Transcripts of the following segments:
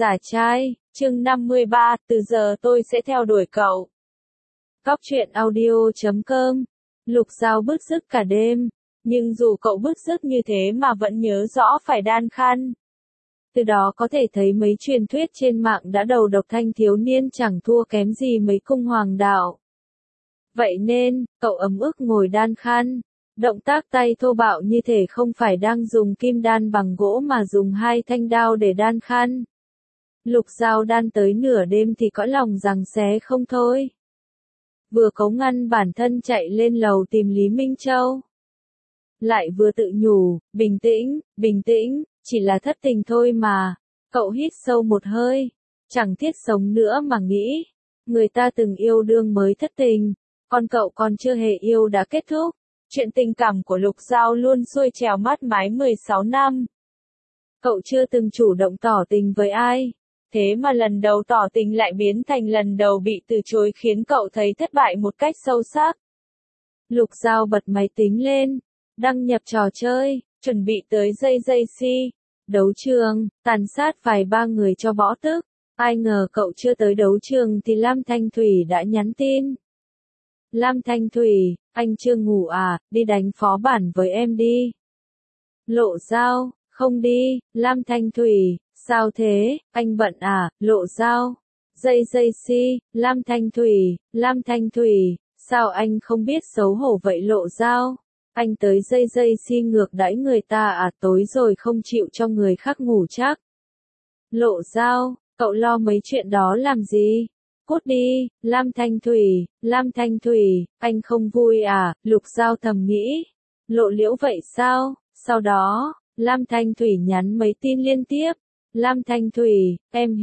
Giả trai, chương 53, từ giờ tôi sẽ theo đuổi cậu. Góc truyện audio.com. Lục Giao bứt rứt cả đêm, nhưng dù cậu bứt rứt như thế mà vẫn nhớ rõ phải đan khăn. Từ đó có thể thấy mấy truyền thuyết trên mạng đã đầu độc thanh thiếu niên chẳng thua kém gì mấy cung hoàng đạo. Vậy nên, cậu ấm ức ngồi đan khăn. Động tác tay thô bạo như thể không phải đang dùng kim đan bằng gỗ mà dùng hai thanh đao để đan khăn. Lục Giao đan tới nửa đêm thì cõi lòng giằng xé không thôi. Vừa cấu ngăn bản thân chạy lên lầu tìm Lý Minh Châu. Lại vừa tự nhủ, bình tĩnh, chỉ là thất tình thôi mà. Cậu hít sâu một hơi, chẳng thiết sống nữa mà nghĩ. Người ta từng yêu đương mới thất tình, còn cậu còn chưa hề yêu đã kết thúc. Chuyện tình cảm của Lục Giao luôn xuôi trèo mát mái 16 năm. Cậu chưa từng chủ động tỏ tình với ai. Thế mà lần đầu tỏ tình lại biến thành lần đầu bị từ chối khiến cậu thấy thất bại một cách sâu sắc. Lục Giao bật máy tính lên, đăng nhập trò chơi, chuẩn bị tới dây si. Đấu trường, tàn sát vài ba người cho bỏ tức. Ai ngờ cậu chưa tới đấu trường thì Lam Thanh Thủy đã nhắn tin. Lam Thanh Thủy, anh chưa ngủ à, đi đánh phó bản với em đi. Lộ Giao, không đi. Lam Thanh Thủy, sao thế, anh bận à, Lộ Giao. Dây si, Lam Thanh Thủy, sao anh không biết xấu hổ vậy Lộ Giao. Anh tới dây si ngược đãi người ta à, tối rồi không chịu cho người khác ngủ chắc. Lộ Giao, cậu lo mấy chuyện đó làm gì? Cút đi, Lam Thanh Thủy, anh không vui à, Lục Giao thầm nghĩ. Lộ Liễu vậy sao? Sau đó, Lam Thanh Thủy nhắn mấy tin liên tiếp. Lam Thanh Thủy, em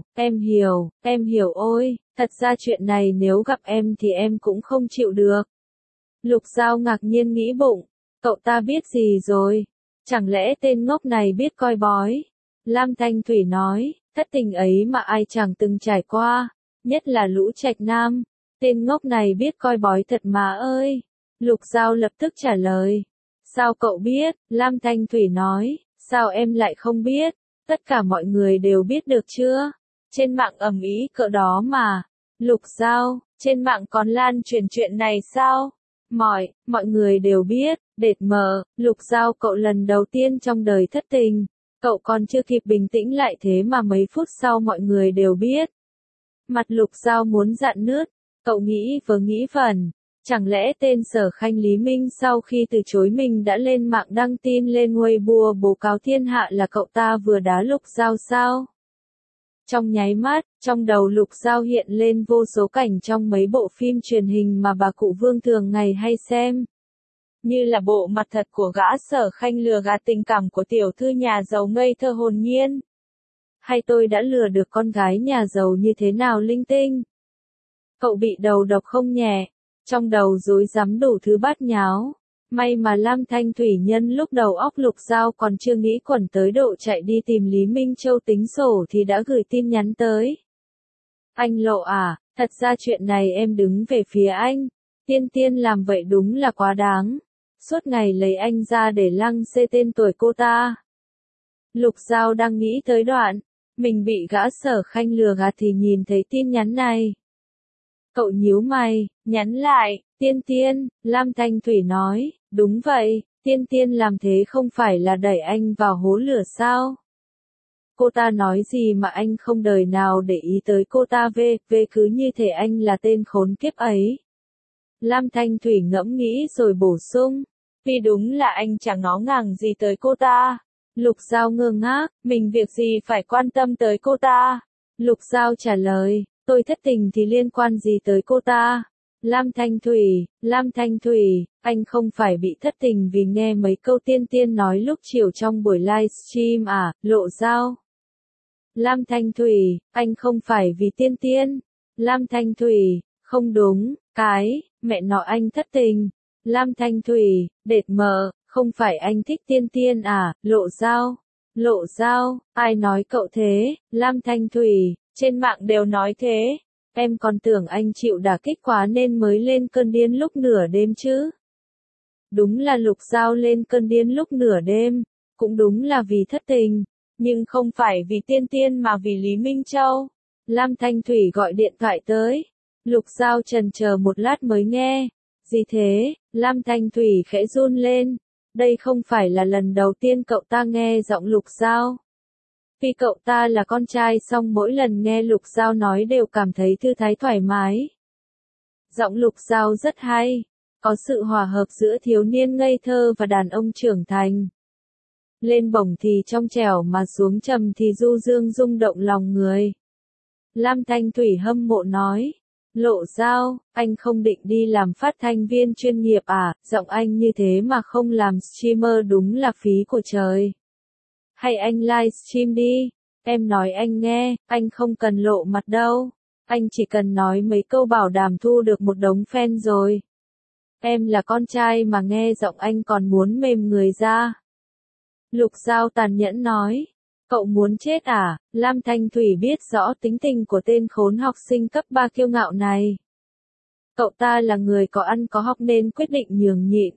hiểu ôi, thật ra chuyện này nếu gặp em thì em cũng không chịu được. Lục Giao ngạc nhiên nghĩ bụng, cậu ta biết gì rồi? Chẳng lẽ tên ngốc này biết coi bói? Lam Thanh Thủy nói, thất tình ấy mà ai chẳng từng trải qua. Nhất là lũ trạch nam, tên ngốc này biết coi bói thật mà ơi. Lục Giao lập tức trả lời. Sao cậu biết? Lam Thanh Thủy nói, sao em lại không biết? Tất cả mọi người đều biết được chưa? Trên mạng ầm ĩ cỡ đó mà. Lục Giao, trên mạng còn lan truyền chuyện này sao? Mọi người đều biết, đệt mờ, Lục Giao cậu lần đầu tiên trong đời thất tình. Cậu còn chưa kịp bình tĩnh lại thế mà mấy phút sau mọi người đều biết. Mặt Lục Giao muốn rạn nứt, cậu nghĩ vẩn, chẳng lẽ tên Sở Khanh Lý Minh sau khi từ chối mình đã lên mạng đăng tin lên Weibo bố cáo thiên hạ là cậu ta vừa đá Lục Giao sao? Trong nháy mắt, trong đầu Lục Giao hiện lên vô số cảnh trong mấy bộ phim truyền hình mà bà cụ Vương thường ngày hay xem. Như là bộ mặt thật của gã Sở Khanh lừa gạt tình cảm của tiểu thư nhà giàu ngây thơ hồn nhiên. Hay tôi đã lừa được con gái nhà giàu như thế nào linh tinh. Cậu bị đầu độc không nhẹ, trong đầu rối rắm đủ thứ bát nháo. May mà Lam Thanh Thủy nhân lúc đầu óc Lục Giao còn chưa nghĩ quẩn tới độ chạy đi tìm Lý Minh Châu tính sổ thì đã gửi tin nhắn tới. Anh Lộ à, thật ra chuyện này em đứng về phía anh. Tiên làm vậy đúng là quá đáng. Suốt ngày lấy anh ra để lăng xê tên tuổi cô ta. Lục Giao đang nghĩ tới đoạn mình bị gã Sở Khanh lừa gạt thì nhìn thấy tin nhắn này. Cậu nhíu mày, nhắn lại, Tiên, Lam Thanh Thủy nói, đúng vậy, Tiên làm thế không phải là đẩy anh vào hố lửa sao? Cô ta nói gì mà anh không đời nào để ý tới cô ta về cứ như thể anh là tên khốn kiếp ấy. Lam Thanh Thủy ngẫm nghĩ rồi bổ sung, vì đúng là anh chẳng ngó ngàng gì tới cô ta. Lục Giao ngơ ngác, mình việc gì phải quan tâm tới cô ta? Lục Giao trả lời, tôi thất tình thì liên quan gì tới cô ta? Lam Thanh Thủy, anh không phải bị thất tình vì nghe mấy câu Tiên nói lúc chiều trong buổi livestream à, Lộ Giao. Lam Thanh Thủy, anh không phải vì Tiên. Lam Thanh Thủy, không đúng, mẹ nó anh thất tình. Lam Thanh Thủy, đệt mờ. Không phải anh thích Tiên à, Lộ Giao, ai nói cậu thế? Lam Thanh Thủy, trên mạng đều nói thế. Em còn tưởng anh chịu đả kích quá nên mới lên cơn điên lúc nửa đêm chứ. Đúng là Lục Giao lên cơn điên lúc nửa đêm, cũng đúng là vì thất tình. Nhưng không phải vì Tiên Tiên mà vì Lý Minh Châu. Lam Thanh Thủy gọi điện thoại tới. Lục Giao chần chờ một lát mới nghe. Gì thế? Lam Thanh Thủy khẽ run lên. Đây không phải là lần đầu tiên cậu ta nghe giọng Lục Giao. Vì cậu ta là con trai song mỗi lần nghe Lục Giao nói đều cảm thấy thư thái thoải mái. Giọng Lục Giao rất hay. Có sự hòa hợp giữa thiếu niên ngây thơ và đàn ông trưởng thành. Lên bổng thì trong trẻo mà xuống trầm thì du dương rung động lòng người. Lam Thanh Thủy hâm mộ nói. Lộ Giao, anh không định đi làm phát thanh viên chuyên nghiệp à, giọng anh như thế mà không làm streamer đúng là phí của trời. Hay anh livestream đi, em nói anh nghe, anh không cần lộ mặt đâu. Anh chỉ cần nói mấy câu bảo đảm thu được một đống fan rồi. Em là con trai mà nghe giọng anh còn muốn mềm người ra. Lục Giao tàn nhẫn nói. Cậu muốn chết à? Lam Thanh Thủy biết rõ tính tình của tên khốn học sinh cấp 3 kiêu ngạo này. Cậu ta là người có ăn có học nên quyết định nhường nhịn.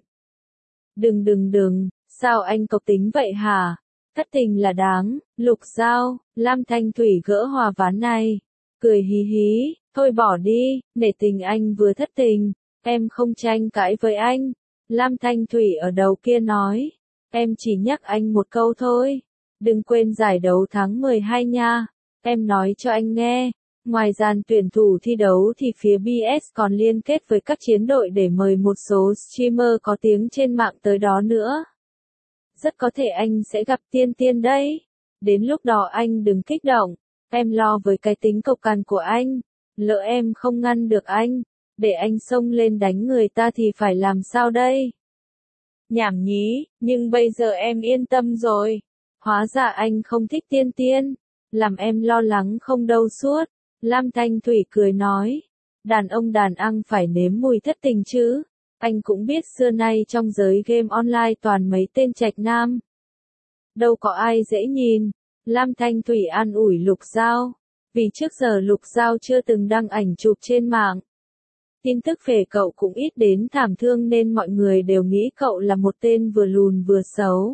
Đừng, sao anh cộc tính vậy hả? Thất tình là đáng, Lục Giao, Lam Thanh Thủy gỡ hòa ván này. Cười hí hí, thôi bỏ đi, nể tình anh vừa thất tình, em không tranh cãi với anh. Lam Thanh Thủy ở đầu kia nói, em chỉ nhắc anh một câu thôi. Đừng quên giải đấu tháng 12 nha. Em nói cho anh nghe. Ngoài dàn tuyển thủ thi đấu thì phía BS còn liên kết với các chiến đội để mời một số streamer có tiếng trên mạng tới đó nữa. Rất có thể anh sẽ gặp Tiên Tiên đấy. Đến lúc đó anh đừng kích động. Em lo với cái tính cộc cằn của anh. Lỡ em không ngăn được anh. Để anh xông lên đánh người ta thì phải làm sao đây? Nhảm nhí, nhưng bây giờ em yên tâm rồi. Hóa ra anh không thích Tiên Tiên. Làm em lo lắng không đâu suốt. Lam Thanh Thủy cười nói. Đàn ông đàn ăn phải nếm mùi thất tình chứ. Anh cũng biết xưa nay trong giới game online toàn mấy tên trạch nam. Đâu có ai dễ nhìn. Lam Thanh Thủy an ủi Lục Giao. Vì trước giờ Lục Giao chưa từng đăng ảnh chụp trên mạng. Tin tức về cậu cũng ít đến thảm thương nên mọi người đều nghĩ cậu là một tên vừa lùn vừa xấu.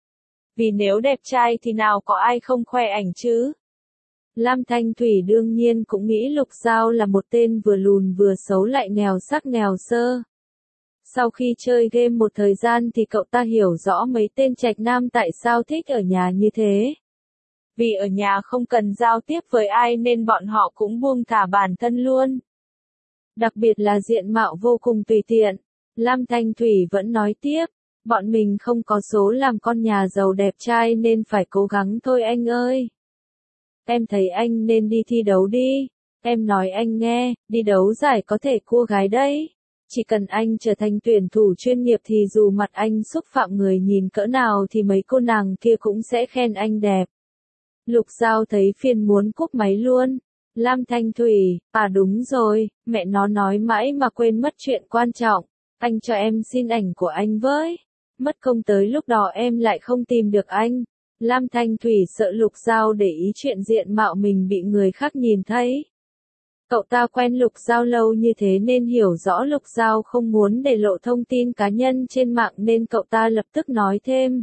Vì nếu đẹp trai thì nào có ai không khoe ảnh chứ. Lam Thanh Thủy đương nhiên cũng nghĩ Lục Giao là một tên vừa lùn vừa xấu lại nghèo sắc nghèo sơ. Sau khi chơi game một thời gian thì cậu ta hiểu rõ mấy tên trạch nam tại sao thích ở nhà như thế. Vì ở nhà không cần giao tiếp với ai nên bọn họ cũng buông thả bản thân luôn. Đặc biệt là diện mạo vô cùng tùy tiện. Lam Thanh Thủy vẫn nói tiếp. Bọn mình không có số làm con nhà giàu đẹp trai nên phải cố gắng thôi anh ơi. Em thấy anh nên đi thi đấu đi. Em nói anh nghe, đi đấu giải có thể cua gái đấy. Chỉ cần anh trở thành tuyển thủ chuyên nghiệp thì dù mặt anh xúc phạm người nhìn cỡ nào thì mấy cô nàng kia cũng sẽ khen anh đẹp. Lục Giao thấy phiền muốn cúp máy luôn. Lam Thanh Thủy, à đúng rồi, mẹ nó nói mãi mà quên mất chuyện quan trọng. Anh cho em xin ảnh của anh với. Mất công tới lúc đó em lại không tìm được anh. Lam Thanh Thủy sợ Lục Giao để ý chuyện diện mạo mình bị người khác nhìn thấy. Cậu ta quen Lục Giao lâu như thế nên hiểu rõ Lục Giao không muốn để lộ thông tin cá nhân trên mạng nên cậu ta lập tức nói thêm.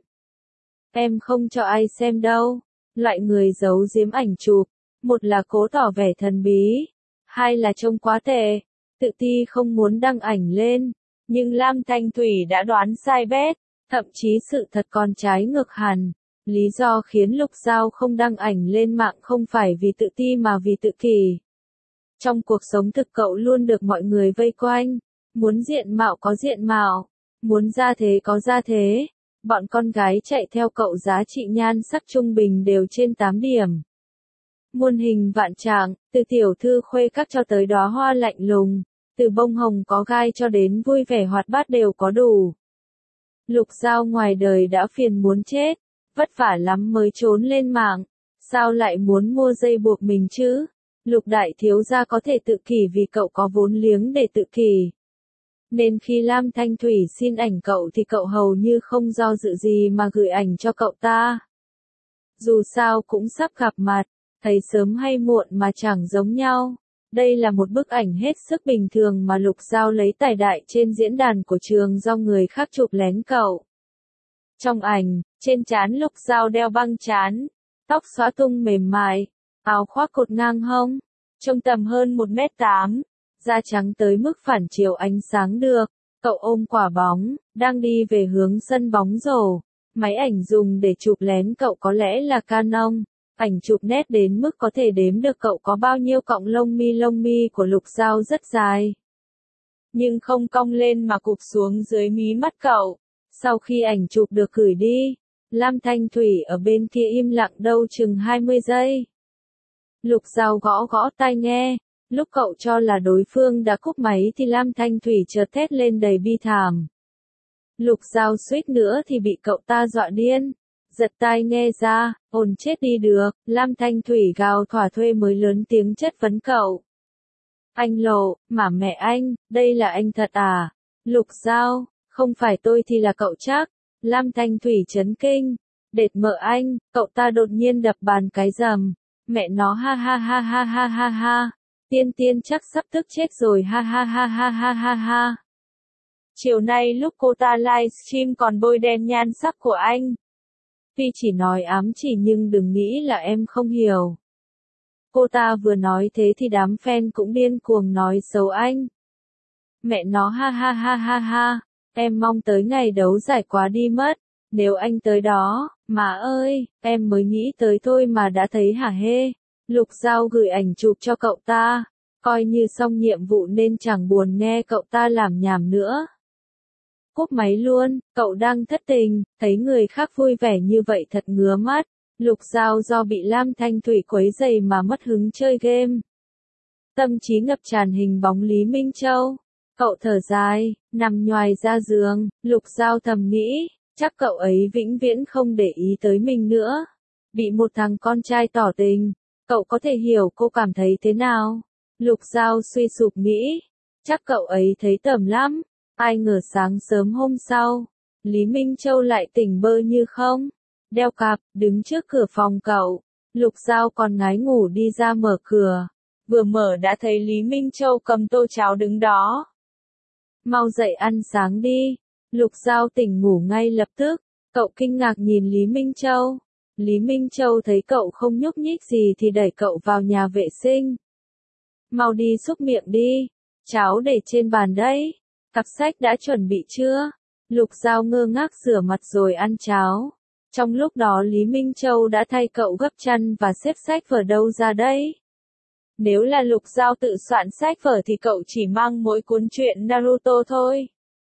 Em không cho ai xem đâu. Loại người giấu giếm ảnh chụp. Một là cố tỏ vẻ thần bí. Hai là trông quá tệ. Tự ti không muốn đăng ảnh lên. Nhưng Lam Thanh Thủy đã đoán sai bét. Thậm chí sự thật còn trái ngược hẳn. Lý do khiến Lục Giao không đăng ảnh lên mạng không phải vì tự ti mà vì tự kỷ. Trong cuộc sống thực cậu luôn được mọi người vây quanh. Muốn diện mạo có diện mạo. Muốn gia thế có gia thế. Bọn con gái chạy theo cậu giá trị nhan sắc trung bình đều trên 8 điểm. Muôn hình vạn trạng, từ tiểu thư khuê các cho tới đóa hoa lạnh lùng. Từ bông hồng có gai cho đến vui vẻ hoạt bát đều có đủ. Lục Giao ngoài đời đã phiền muốn chết. Vất vả lắm mới trốn lên mạng. Sao lại muốn mua dây buộc mình chứ? Lục đại thiếu gia có thể tự kỷ vì cậu có vốn liếng để tự kỷ. Nên khi Lam Thanh Thủy xin ảnh cậu thì cậu hầu như không do dự gì mà gửi ảnh cho cậu ta. Dù sao cũng sắp gặp mặt, thấy sớm hay muộn mà chẳng giống nhau. Đây là một bức ảnh hết sức bình thường mà Lục Giao lấy tài đại trên diễn đàn của trường do người khác chụp lén cậu. Trong ảnh, trên trán Lục Giao đeo băng trán, tóc xõa tung mềm mại, áo khoác cột ngang hông, trông tầm hơn 1m8, da trắng tới mức phản chiếu ánh sáng được. Cậu ôm quả bóng, đang đi về hướng sân bóng rổ. Máy ảnh dùng để chụp lén cậu có lẽ là Canon. Ảnh chụp nét đến mức có thể đếm được cậu có bao nhiêu cọng lông mi của Lục Giao rất dài. Nhưng không cong lên mà cụp xuống dưới mí mắt cậu. Sau khi ảnh chụp được gửi đi, Lam Thanh Thủy ở bên kia im lặng đâu chừng 20 giây. Lục Giao gõ gõ tai nghe. Lúc cậu cho là đối phương đã cúp máy thì Lam Thanh Thủy chợt thét lên đầy bi thảm. Lục Giao suýt nữa thì bị cậu ta dọa điên. Giật tai nghe ra, ồn chết đi được, Lam Thanh Thủy gào thỏa thuê mới lớn tiếng chất vấn cậu. Anh Lộ, mà mẹ anh, đây là anh thật à? Lục Giao, không phải tôi thì là cậu chắc. Lam Thanh Thủy chấn kinh. Đệt mợ anh, cậu ta đột nhiên đập bàn cái rầm. Mẹ nó ha ha ha ha ha ha ha. Tiên Tiên chắc sắp tức chết rồi ha ha ha ha ha ha ha. Chiều nay lúc cô ta livestream còn bôi đen nhan sắc của anh. Tuy chỉ nói ám chỉ nhưng đừng nghĩ là em không hiểu. Cô ta vừa nói thế thì đám fan cũng điên cuồng nói xấu anh. Mẹ nó ha ha ha ha ha. Em mong tới ngày đấu giải quá đi mất. Nếu anh tới đó, mà ơi, em mới nghĩ tới thôi mà đã thấy hả hê. Lục Giao gửi ảnh chụp cho cậu ta, coi như xong nhiệm vụ nên chẳng buồn nghe cậu ta làm nhảm nữa. Cúp máy luôn, cậu đang thất tình, thấy người khác vui vẻ như vậy thật ngứa mắt. Lục Giao do bị Lam Thanh Thủy quấy rầy mà mất hứng chơi game. Tâm trí ngập tràn hình bóng Lý Minh Châu. Cậu thở dài, nằm nhoài ra giường, Lục Giao thầm nghĩ, chắc cậu ấy vĩnh viễn không để ý tới mình nữa. Bị một thằng con trai tỏ tình. Cậu có thể hiểu cô cảm thấy thế nào? Lục Giao suy sụp nghĩ. Chắc cậu ấy thấy tởm lắm. Ai ngờ sáng sớm hôm sau, Lý Minh Châu lại tỉnh bơ như không. Đeo cặp, đứng trước cửa phòng cậu. Lục Giao còn ngái ngủ đi ra mở cửa. Vừa mở đã thấy Lý Minh Châu cầm tô cháo đứng đó. Mau dậy ăn sáng đi. Lục Giao tỉnh ngủ ngay lập tức. Cậu kinh ngạc nhìn Lý Minh Châu. Lý Minh Châu thấy cậu không nhúc nhích gì thì đẩy cậu vào nhà vệ sinh. Mau đi xúc miệng đi. Cháo để trên bàn đấy. Cặp sách đã chuẩn bị chưa? Lục Giao ngơ ngác rửa mặt rồi ăn cháo. Trong lúc đó Lý Minh Châu đã thay cậu gấp chăn và xếp sách vở đâu ra đấy. Nếu là Lục Giao tự soạn sách vở thì cậu chỉ mang mỗi cuốn truyện Naruto thôi.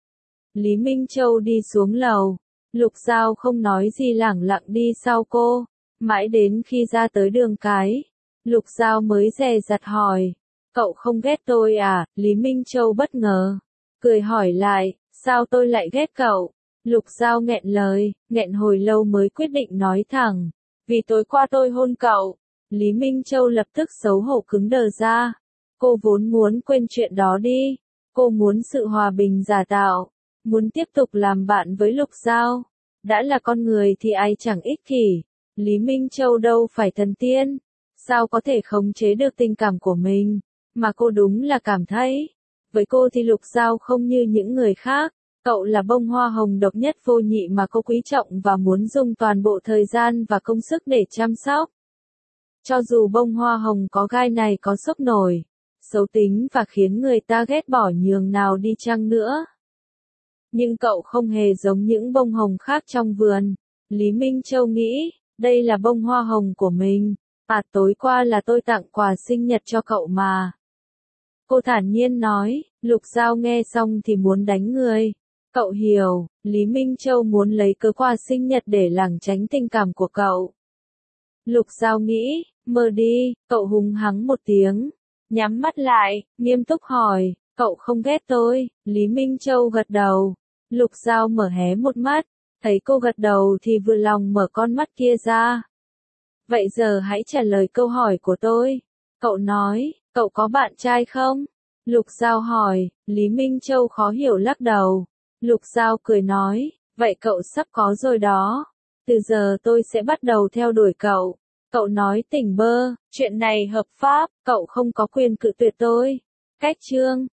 Lý Minh Châu đi xuống lầu. Lục Giao không nói gì lẳng lặng đi sau cô. Mãi đến khi ra tới đường cái. Lục Giao mới dè dặt hỏi. Cậu không ghét tôi à? Lý Minh Châu bất ngờ. Cười hỏi lại, sao tôi lại ghét cậu? Lục Giao nghẹn lời, nghẹn hồi lâu mới quyết định nói thẳng. Vì tối qua tôi hôn cậu. Lý Minh Châu lập tức xấu hổ cứng đờ ra. Cô vốn muốn quên chuyện đó đi. Cô muốn sự hòa bình giả tạo. Muốn tiếp tục làm bạn với Lục Giao. Đã là con người thì ai chẳng ích kỷ. Lý Minh Châu đâu phải thần tiên. Sao có thể khống chế được tình cảm của mình. Mà cô đúng là cảm thấy. Với cô thì Lục Giao không như những người khác. Cậu là bông hoa hồng độc nhất vô nhị mà cô quý trọng và muốn dùng toàn bộ thời gian và công sức để chăm sóc. Cho dù bông hoa hồng có gai này có sốc nổi, xấu tính và khiến người ta ghét bỏ nhường nào đi chăng nữa. Nhưng cậu không hề giống những bông hồng khác trong vườn. Lý Minh Châu nghĩ, đây là bông hoa hồng của mình. À tối qua là tôi tặng quà sinh nhật cho cậu mà. Cô thản nhiên nói, Lục Giao nghe xong thì muốn đánh người. Cậu hiểu, Lý Minh Châu muốn lấy cớ quà sinh nhật để lảng tránh tình cảm của cậu. Lục Giao nghĩ, mơ đi, cậu hùng hắng một tiếng. Nhắm mắt lại, nghiêm túc hỏi, cậu không ghét tôi? Lý Minh Châu gật đầu. Lục Giao mở hé một mắt, thấy cô gật đầu thì vừa lòng mở con mắt kia ra. Vậy giờ hãy trả lời câu hỏi của tôi. Cậu nói, cậu có bạn trai không? Lục Giao hỏi, Lý Minh Châu khó hiểu lắc đầu. Lục Giao cười nói, vậy cậu sắp có rồi đó. Từ giờ tôi sẽ bắt đầu theo đuổi cậu. Cậu nói tỉnh bơ, chuyện này hợp pháp, cậu không có quyền cự tuyệt tôi. Cách chương